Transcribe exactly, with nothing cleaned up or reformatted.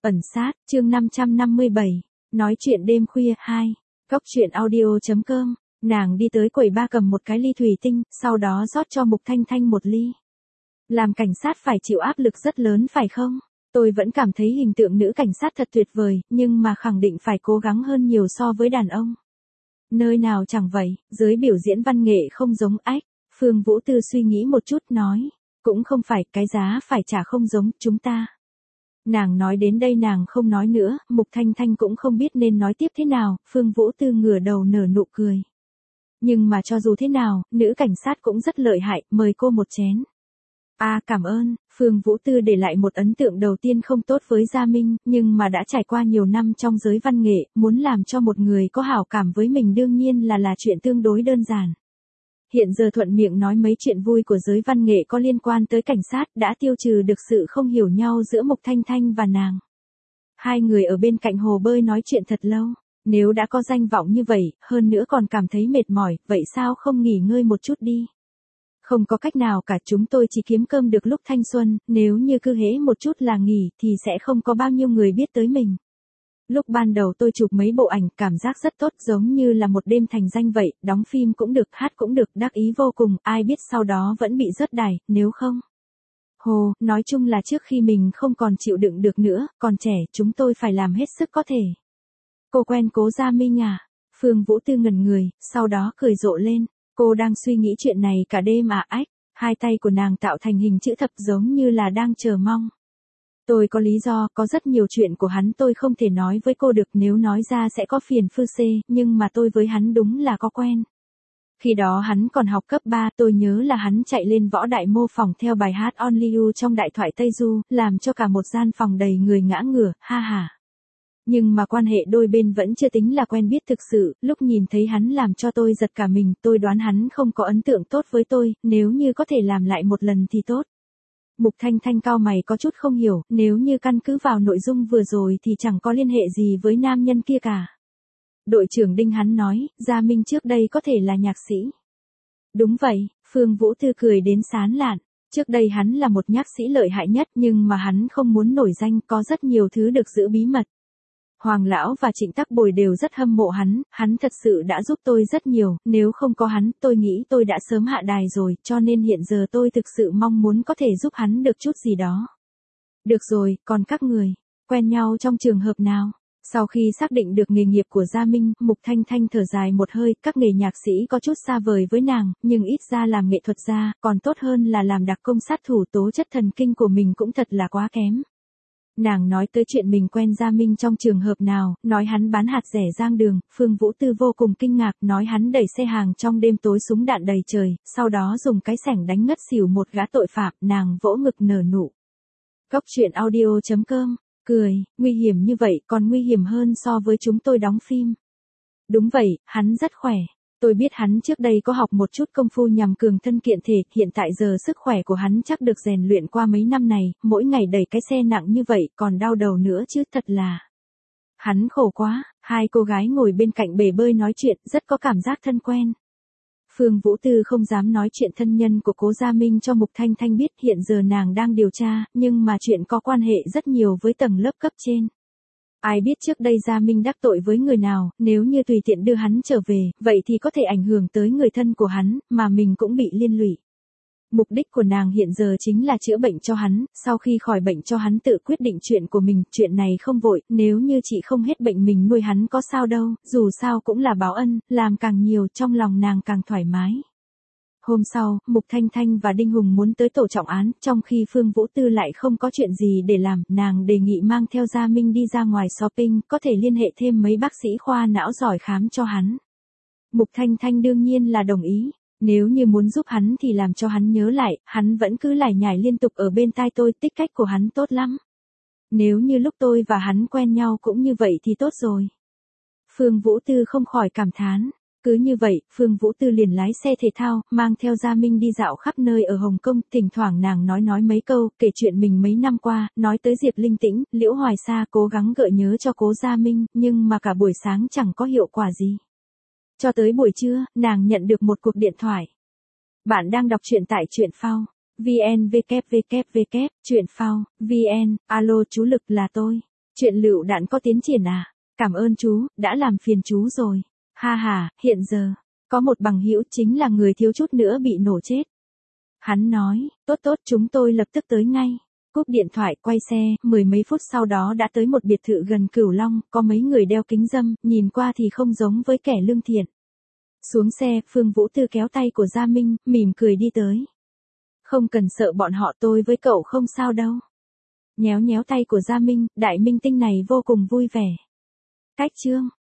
Ẩn sát, chương năm trăm năm mươi bảy, nói chuyện đêm khuya hai, góc chuyện audio.com, nàng đi tới quầy ba cầm một cái ly thủy tinh, sau đó rót cho Mục Thanh Thanh một ly. Làm cảnh sát phải chịu áp lực rất lớn phải không? Tôi vẫn cảm thấy hình tượng nữ cảnh sát thật tuyệt vời, nhưng mà khẳng định phải cố gắng hơn nhiều so với đàn ông. Nơi nào chẳng vậy, giới biểu diễn văn nghệ không giống ách. Phương Vũ Tư suy nghĩ một chút nói, cũng không phải, cái giá phải trả không giống chúng ta. Nàng nói đến đây nàng không nói nữa, Mục Thanh Thanh cũng không biết nên nói tiếp thế nào, Phương Vũ Tư ngửa đầu nở nụ cười. Nhưng mà cho dù thế nào, nữ cảnh sát cũng rất lợi hại, mời cô một chén. À cảm ơn, Phương Vũ Tư để lại một ấn tượng đầu tiên không tốt với Gia Minh, nhưng mà đã trải qua nhiều năm trong giới văn nghệ, muốn làm cho một người có hảo cảm với mình đương nhiên là là chuyện tương đối đơn giản. Hiện giờ thuận miệng nói mấy chuyện vui của giới văn nghệ có liên quan tới cảnh sát đã tiêu trừ được sự không hiểu nhau giữa Mục Thanh Thanh và nàng. Hai người ở bên cạnh hồ bơi nói chuyện thật lâu, nếu đã có danh vọng như vậy, hơn nữa còn cảm thấy mệt mỏi, vậy sao không nghỉ ngơi một chút đi? Không có cách nào cả, chúng tôi chỉ kiếm cơm được lúc thanh xuân, nếu như cứ hễ một chút là nghỉ thì sẽ không có bao nhiêu người biết tới mình. Lúc ban đầu tôi chụp mấy bộ ảnh, cảm giác rất tốt, giống như là một đêm thành danh vậy, đóng phim cũng được, hát cũng được, đắc ý vô cùng, ai biết sau đó vẫn bị rớt đài, nếu không. Hồ, nói chung là trước khi mình không còn chịu đựng được nữa, còn trẻ, chúng tôi phải làm hết sức có thể. Cô quen Cố Gia Minh à? Phương Vũ Tư ngẩn người, sau đó cười rộ lên, cô đang suy nghĩ chuyện này cả đêm à ách, hai tay của nàng tạo thành hình chữ thập giống như là đang chờ mong. Tôi có lý do, có rất nhiều chuyện của hắn tôi không thể nói với cô được, nếu nói ra sẽ có phiền phư xê, nhưng mà tôi với hắn đúng là có quen. Khi đó hắn còn học cấp ba, tôi nhớ là hắn chạy lên võ đại mô phỏng theo bài hát Only You trong Đại thoại Tây Du, làm cho cả một gian phòng đầy người ngã ngửa, ha ha. Nhưng mà quan hệ đôi bên vẫn chưa tính là quen biết thực sự, lúc nhìn thấy hắn làm cho tôi giật cả mình, tôi đoán hắn không có ấn tượng tốt với tôi, nếu như có thể làm lại một lần thì tốt. Mục Thanh Thanh cau mày có chút không hiểu, nếu như căn cứ vào nội dung vừa rồi thì chẳng có liên hệ gì với nam nhân kia cả. Đội trưởng Đinh hắn nói, Gia Minh trước đây có thể là nhạc sĩ. Đúng vậy, Phương Vũ Tư cười đến sán lạn, trước đây hắn là một nhạc sĩ lợi hại nhất nhưng mà hắn không muốn nổi danh, có rất nhiều thứ được giữ bí mật. Hoàng Lão và Trịnh Tắc Bồi đều rất hâm mộ hắn, hắn thật sự đã giúp tôi rất nhiều, nếu không có hắn, tôi nghĩ tôi đã sớm hạ đài rồi, cho nên hiện giờ tôi thực sự mong muốn có thể giúp hắn được chút gì đó. Được rồi, còn các người, quen nhau trong trường hợp nào? Sau khi xác định được nghề nghiệp của Gia Minh, Mục Thanh Thanh thở dài một hơi, các nghề nhạc sĩ có chút xa vời với nàng, nhưng ít ra làm nghệ thuật gia, còn tốt hơn là làm đặc công sát thủ, tố chất thần kinh của mình cũng thật là quá kém. Nàng nói tới chuyện mình quen Gia Minh trong trường hợp nào, nói hắn bán hạt rẻ giang đường, Phương Vũ Tư vô cùng kinh ngạc, nói hắn đẩy xe hàng trong đêm tối súng đạn đầy trời, sau đó dùng cái xẻng đánh ngất xỉu một gã tội phạm, nàng vỗ ngực nở nụ. Góc chuyện audio.com, cười, nguy hiểm như vậy còn nguy hiểm hơn so với chúng tôi đóng phim. Đúng vậy, hắn rất khỏe. Tôi biết hắn trước đây có học một chút công phu nhằm cường thân kiện thể, hiện tại giờ sức khỏe của hắn chắc được rèn luyện qua mấy năm này, mỗi ngày đẩy cái xe nặng như vậy còn đau đầu nữa chứ, thật là. Hắn khổ quá, hai cô gái ngồi bên cạnh bể bơi nói chuyện, rất có cảm giác thân quen. Phương Vũ Tư không dám nói chuyện thân nhân của Cố Gia Minh cho Mục Thanh Thanh biết, hiện giờ nàng đang điều tra, nhưng mà chuyện có quan hệ rất nhiều với tầng lớp cấp trên. Ai biết trước đây Gia Minh đắc tội với người nào, nếu như tùy tiện đưa hắn trở về, vậy thì có thể ảnh hưởng tới người thân của hắn, mà mình cũng bị liên lụy. Mục đích của nàng hiện giờ chính là chữa bệnh cho hắn, sau khi khỏi bệnh cho hắn tự quyết định chuyện của mình, chuyện này không vội, nếu như chị không hết bệnh mình nuôi hắn có sao đâu, dù sao cũng là báo ân, làm càng nhiều trong lòng nàng càng thoải mái. Hôm sau, Mục Thanh Thanh và Đinh Hùng muốn tới tổ trọng án, trong khi Phương Vũ Tư lại không có chuyện gì để làm, nàng đề nghị mang theo Gia Minh đi ra ngoài shopping, có thể liên hệ thêm mấy bác sĩ khoa não giỏi khám cho hắn. Mục Thanh Thanh đương nhiên là đồng ý, nếu như muốn giúp hắn thì làm cho hắn nhớ lại, hắn vẫn cứ lải nhải liên tục ở bên tai tôi, tích cách của hắn tốt lắm. Nếu như lúc tôi và hắn quen nhau cũng như vậy thì tốt rồi. Phương Vũ Tư không khỏi cảm thán. Cứ như vậy, Phương Vũ Tư liền lái xe thể thao, mang theo Gia Minh đi dạo khắp nơi ở Hồng Kông, thỉnh thoảng nàng nói nói mấy câu, kể chuyện mình mấy năm qua, nói tới Diệp Linh Tĩnh, Liễu Hoài Sa cố gắng gợi nhớ cho Cố Gia Minh, nhưng mà cả buổi sáng chẳng có hiệu quả gì. Cho tới buổi trưa, nàng nhận được một cuộc điện thoại. Bạn đang đọc truyện tại truyện phao. vn www truyện phao vn, alo chú Lực là tôi. Chuyện lựu đạn có tiến triển à? Cảm ơn chú, đã làm phiền chú rồi. Ha ha, hiện giờ, có một bằng hữu chính là người thiếu chút nữa bị nổ chết. Hắn nói, tốt tốt chúng tôi lập tức tới ngay. Cúp điện thoại quay xe, mười mấy phút sau đó đã tới một biệt thự gần Cửu Long, có mấy người đeo kính râm, nhìn qua thì không giống với kẻ lương thiện. Xuống xe, Phương Vũ Tư kéo tay của Gia Minh, mỉm cười đi tới. Không cần sợ bọn họ, tôi với cậu không sao đâu. Nhéo nhéo tay của Gia Minh, đại minh tinh này vô cùng vui vẻ. Cách chương